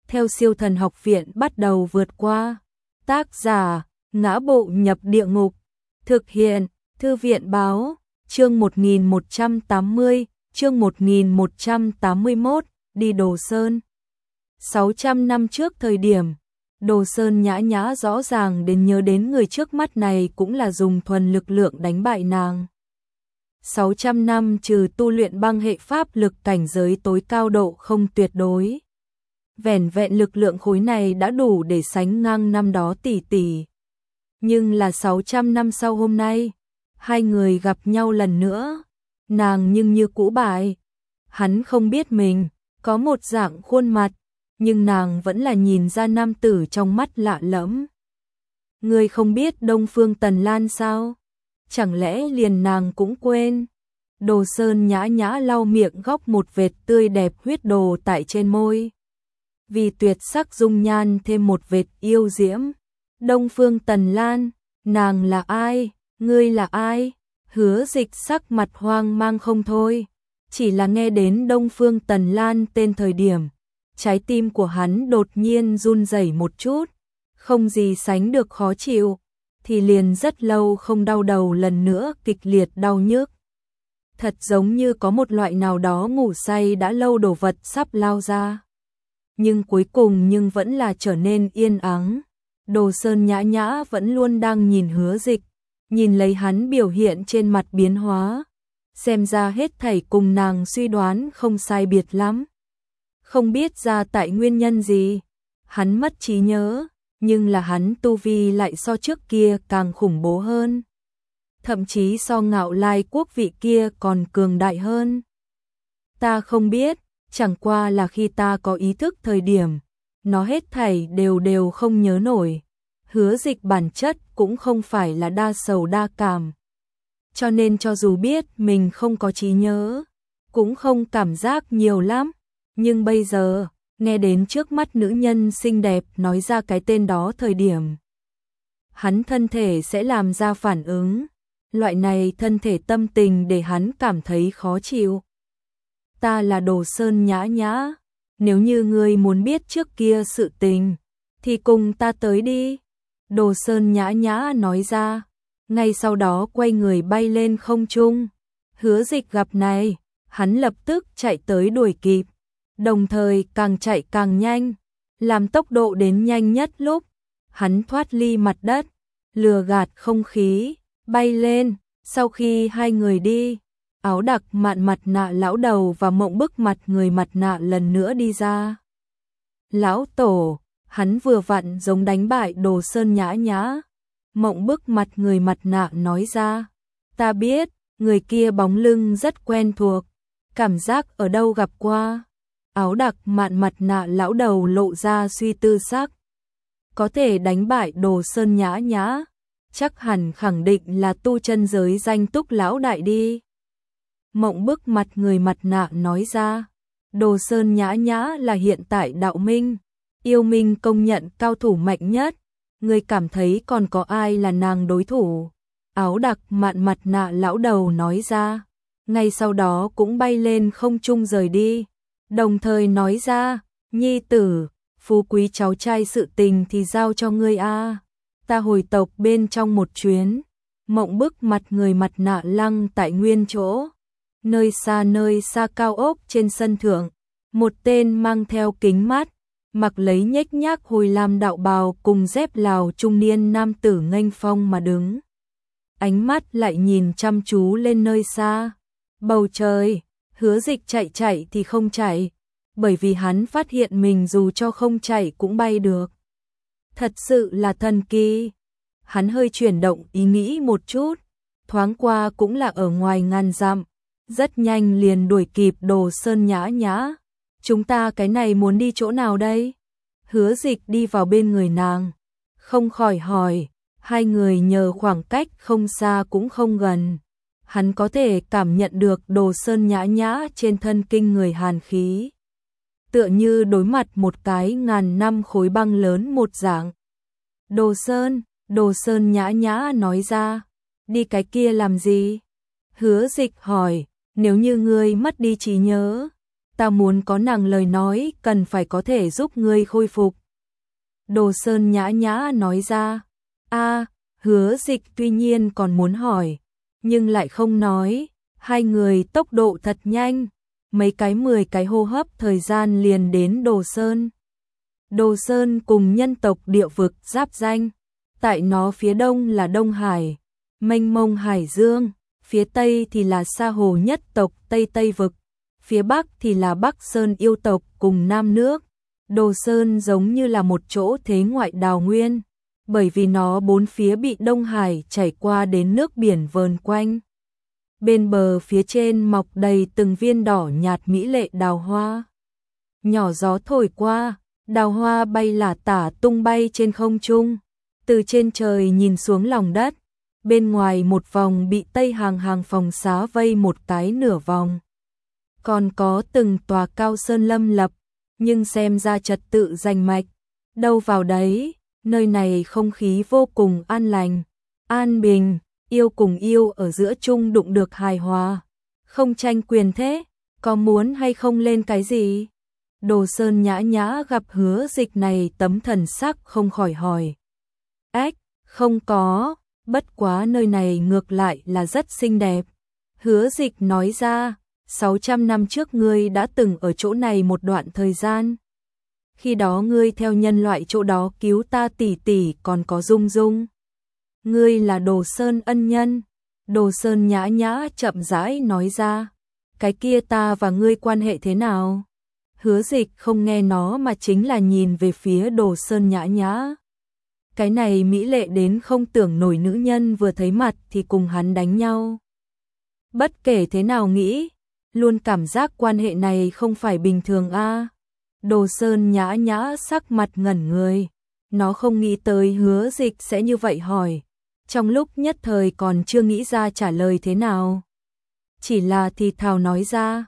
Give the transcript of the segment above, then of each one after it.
theo Siêu Thần Học Viện bắt đầu vượt qua. Tác giả: Ngã Bộ Nhập Địa Ngục. Thực hiện: Thư viện báo. Chương 1180, chương 1181, đi Đồ Sơn. 600 năm trước thời điểm, Đồ Sơn Nhã Nhã rõ ràng đến nhớ đến người trước mắt này cũng là dùng thuần lực lượng đánh bại nàng. 600 năm trừ tu luyện băng hệ pháp lực cảnh giới tối cao độ không tuyệt đối. Vẻn vẹn lực lượng khối này đã đủ để sánh ngang năm đó tỷ tỷ. Nhưng là 600 năm sau hôm nay, hai người gặp nhau lần nữa, nàng nhưng như cũ bại. Hắn không biết mình có một dạng khuôn mặt, nhưng nàng vẫn là nhìn ra nam tử trong mắt lạ lẫm. Ngươi không biết Đông Phương Tần Lan sao? Chẳng lẽ liền nàng cũng quên? Đồ Sơn Nhã Nhã lau miệng góc một vệt tươi đẹp huyết đồ tại trên môi. Vì tuyệt sắc dung nhan thêm một vệt yêu diễm. Đông Phương Tần Lan, nàng là ai? Ngươi là ai? Hứa Dịch sắc mặt hoang mang không thôi. Chỉ là nghe đến Đông Phương Tần Lan tên thời điểm, trái tim của hắn đột nhiên run rẩy một chút, không gì sánh được khó chịu, thì liền rất lâu không đau đầu lần nữa kịch liệt đau nhức. Thật giống như có một loại nào đó ngủ say đã lâu đồ vật sắp lao ra. Nhưng cuối cùng vẫn là trở nên yên ắng. Đồ Sơn Nhã Nhã vẫn luôn đang nhìn Hứa Dịch, nhìn lấy hắn biểu hiện trên mặt biến hóa. Xem ra hết thảy cùng nàng suy đoán không sai biệt lắm. Không biết ra tại nguyên nhân gì, hắn mất trí nhớ, nhưng là hắn tu vi lại so trước kia càng khủng bố hơn. Thậm chí so Ngạo Lai quốc vị kia còn cường đại hơn. Ta không biết, chẳng qua là khi ta có ý thức thời điểm, nó hết thảy đều không nhớ nổi. Hứa Dịch bản chất cũng không phải là đa sầu đa cảm. Cho nên cho dù biết mình không có trí nhớ, cũng không cảm giác nhiều lắm. Nhưng bây giờ, nghe đến trước mắt nữ nhân xinh đẹp nói ra cái tên đó thời điểm, hắn thân thể sẽ làm ra phản ứng. Loại này thân thể tâm tình để hắn cảm thấy khó chịu. Ta là Đồ Sơn Nhã Nhã, nếu như ngươi muốn biết trước kia sự tình, thì cùng ta tới đi. Đồ Sơn Nhã Nhã nói ra, ngay sau đó quay người bay lên không trung. Hứa Dịch gặp này, hắn lập tức chạy tới đuổi kịp, đồng thời càng chạy càng nhanh, làm tốc độ đến nhanh nhất lúc, hắn thoát ly mặt đất, lừa gạt không khí, bay lên. Sau khi hai người đi, Áo Đặc Mạn mặt nạ lão đầu và Mộng Bức mặt người mặt nạ lần nữa đi ra. Lão tổ, hắn vừa vặn giống đánh bại Đồ Sơn Nhã Nhã. Mộng Bức mặt người mặt nạ nói ra, ta biết, người kia bóng lưng rất quen thuộc, cảm giác ở đâu gặp qua. Áo Đặc Mạn mặt nạ lão đầu lộ ra suy tư sắc. Có thể đánh bại Đồ Sơn Nhã Nhã, chắc hẳn khẳng định là tu chân giới danh túc lão đại đi. Mộng Bức mặt người mặt nạ nói ra, Đồ Sơn Nhã Nhã là hiện tại đạo minh, yêu minh công nhận cao thủ mạnh nhất. Người cảm thấy còn có ai là nàng đối thủ? Áo Đặc Mạn mặt nạ lão đầu nói ra, ngay sau đó cũng bay lên không trung rời đi, đồng thời nói ra, nhi tử, phú quý cháu trai sự tình thì giao cho ngươi a. Ta hồi tộc bên trong một chuyến. Mộng Bức mặt người mặt nạ lăng tại nguyên chỗ. Nơi xa cao ốc trên sân thượng, một tên mang theo kính mát, mặc lấy nhếch nhác hồi lam đạo bào cùng dép Lào trung niên nam tử nghênh phong mà đứng. Ánh mắt lại nhìn chăm chú lên nơi xa. Bầu trời, Hứa Dịch chạy thì không chạy, bởi vì hắn phát hiện mình dù cho không chạy cũng bay được. Thật sự là thần kỳ. Hắn hơi chuyển động ý nghĩ một chút, thoáng qua cũng là ở ngoài ngàn dặm, rất nhanh liền đuổi kịp Đồ Sơn Nhã Nhã. Chúng ta cái này muốn đi chỗ nào đây? Hứa Dịch đi vào bên người nàng, không khỏi hỏi. Hai người nhờ khoảng cách không xa cũng không gần, hắn có thể cảm nhận được Đồ Sơn Nhã Nhã trên thân kinh người hàn khí, tựa như đối mặt một cái ngàn năm khối băng lớn một dạng. Đồ Sơn Nhã Nhã nói ra, đi cái kia làm gì? Hứa Dịch hỏi, nếu như ngươi mất đi trí nhớ, ta muốn có nàng lời nói cần phải có thể giúp ngươi khôi phục. Đồ Sơn nhã nhã nói ra. Hứa Dịch tuy nhiên còn muốn hỏi, nhưng lại không nói. Hai người tốc độ thật nhanh, mấy cái 10 cái hô hấp thời gian liền đến Đồ Sơn. Đồ Sơn cùng nhân tộc địa vực giáp danh, tại nó phía đông là Đông Hải, mênh mông hải dương, phía tây thì là Sa Hồ nhất tộc Tây Tây vực, phía bắc thì là Bắc Sơn yêu tộc cùng Nam nước. Đồ Sơn giống như là một chỗ thế ngoại đào nguyên, bởi vì nó bốn phía bị Đông Hải chảy qua đến nước biển vờn quanh. Bên bờ phía trên mọc đầy từng viên đỏ nhạt mỹ lệ đào hoa. Nhỏ gió thổi qua, đào hoa bay lả tả tung bay trên không trung. Từ trên trời nhìn xuống lòng đất, bên ngoài một vòng bị Tây hàng hàng phòng xá vây một cái nửa vòng. Còn có từng tòa cao sơn lâm lập, nhưng xem ra trật tự rành mạch. Đâu vào đấy, nơi này không khí vô cùng an lành, an bình, yêu cùng yêu ở giữa chung đụng được hài hòa. Không tranh quyền thế, có muốn hay không lên cái gì? Đồ Sơn nhã nhã gặp Hứa Dịch này tấm thần sắc không khỏi hỏi. Không có, bất quá nơi này ngược lại là rất xinh đẹp. Hứa Dịch nói ra, 600 năm trước ngươi đã từng ở chỗ này một đoạn thời gian. Khi đó ngươi theo nhân loại chỗ đó cứu ta tỷ tỷ còn có Dung Dung. Ngươi là Đồ Sơn ân nhân. Đồ Sơn nhã nhã chậm rãi nói ra. Cái kia ta và ngươi quan hệ thế nào? Hứa Dịch không nghe nó mà chính là nhìn về phía Đồ Sơn nhã nhã. Cái này mỹ lệ đến không tưởng nổi nữ nhân vừa thấy mặt thì cùng hắn đánh nhau. Bất kể thế nào nghĩ, luôn cảm giác quan hệ này không phải bình thường a. Đồ Sơn nhã nhã sắc mặt ngẩn người. Nó không nghĩ tới Hứa Dịch sẽ như vậy hỏi. Trong lúc nhất thời còn chưa nghĩ ra trả lời thế nào. Chỉ là thì thào nói ra.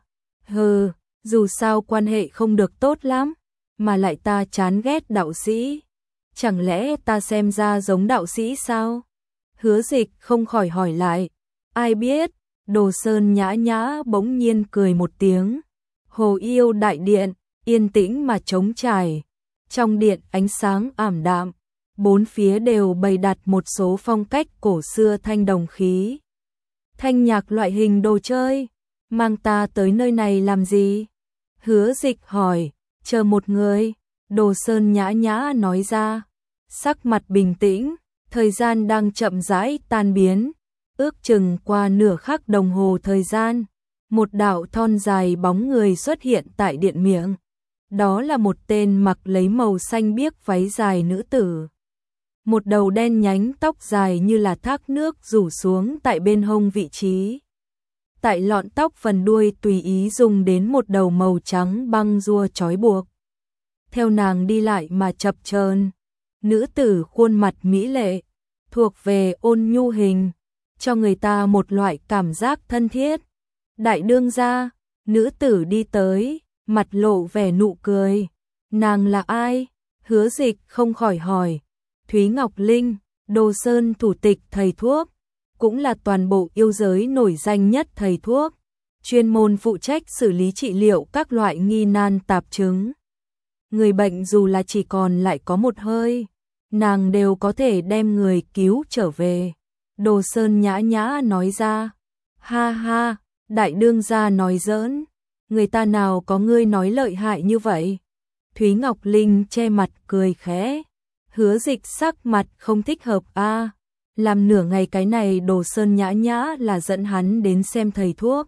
Dù sao quan hệ không được tốt lắm, mà lại ta chán ghét đạo sĩ. Chẳng lẽ ta xem ra giống đạo sĩ sao? Hứa Dịch không khỏi hỏi lại. Ai biết? Đồ Sơn nhã nhã bỗng nhiên cười một tiếng. Hồ Yêu đại điện, yên tĩnh mà trống trải. Trong điện ánh sáng ảm đạm, bốn phía đều bày đặt một số phong cách cổ xưa thanh đồng khí. Thanh nhạc loại hình đồ chơi, mang ta tới nơi này làm gì? Hứa Dịch hỏi, chờ một người. Đồ Sơn nhã nhã nói ra, sắc mặt bình tĩnh, thời gian đang chậm rãi tan biến. Ước chừng qua nửa khắc đồng hồ thời gian, một đạo thon dài bóng người xuất hiện tại điện miệng. Đó là một tên mặc lấy màu xanh biếc váy dài nữ tử. Một đầu đen nhánh tóc dài như là thác nước rủ xuống tại bên hông vị trí. Tại lọn tóc phần đuôi tùy ý dùng đến một đầu màu trắng băng rua trói buộc. Theo nàng đi lại mà chập chờn, nữ tử khuôn mặt mỹ lệ, thuộc về ôn nhu hình, cho người ta một loại cảm giác thân thiết. Đại đương gia, nữ tử đi tới, mặt lộ vẻ nụ cười. Nàng là ai? Hứa Dịch không khỏi hỏi. Thúy Ngọc Linh, Đồ Sơn thủ tịch thầy thuốc, cũng là toàn bộ yêu giới nổi danh nhất thầy thuốc, chuyên môn phụ trách xử lý trị liệu các loại nghi nan tạp chứng. Người bệnh dù là chỉ còn lại có một hơi, nàng đều có thể đem người cứu trở về. Đồ Sơn nhã nhã nói ra. Ha ha, đại đương gia nói giỡn, người ta nào có ngươi nói lợi hại như vậy. Thúy Ngọc Linh che mặt cười khẽ. Hứa Dịch sắc mặt không thích hợp a. Làm nửa ngày cái này Đồ Sơn nhã nhã là dẫn hắn đến xem thầy thuốc.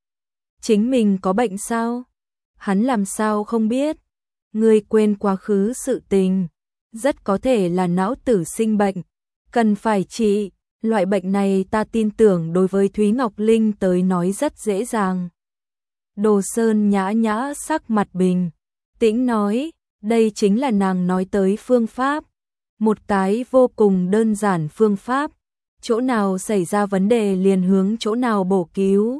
Chính mình có bệnh sao? Hắn làm sao không biết? Ngươi quên quá khứ sự tình, rất có thể là não tử sinh bệnh, cần phải trị. Loại bệnh này ta tin tưởng đối với Thúy Ngọc Linh tới nói rất dễ dàng. Đồ Sơn nhã nhã sắc mặt bình tĩnh nói, đây chính là nàng nói tới phương pháp. Một cái vô cùng đơn giản phương pháp, chỗ nào xảy ra vấn đề liền hướng chỗ nào bổ cứu.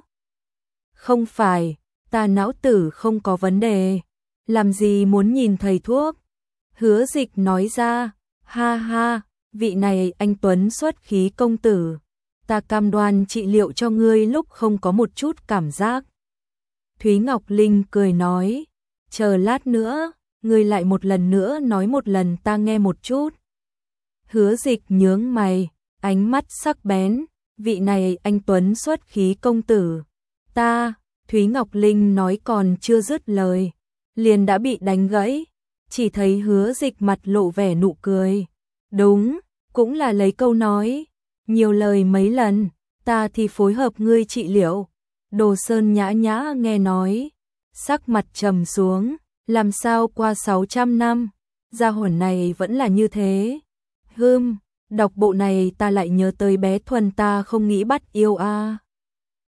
Không phải, ta não tử không có vấn đề, làm gì muốn nhìn thầy thuốc. Hứa Dịch nói ra, ha ha, vị này anh tuấn xuất khí công tử, ta cam đoan trị liệu cho ngươi lúc không có một chút cảm giác. Thúy Ngọc Linh cười nói, chờ lát nữa, ngươi lại một lần nữa nói một lần ta nghe một chút. Hứa Dịch nhướng mày, ánh mắt sắc bén, vị này anh tuấn xuất khí công tử. Ta, Thúy Ngọc Linh nói còn chưa dứt lời, liền đã bị đánh gãy, chỉ thấy Hứa Dịch mặt lộ vẻ nụ cười. Đúng, cũng là lấy câu nói, nhiều lời mấy lần, ta thì phối hợp ngươi trị liệu. Đồ Sơn nhã nhã nghe nói, sắc mặt trầm xuống, làm sao qua 600 năm, gia hỏa này vẫn là như thế. Đọc bộ này ta lại nhớ tới bé Thuần ta không nghĩ bắt yêu a.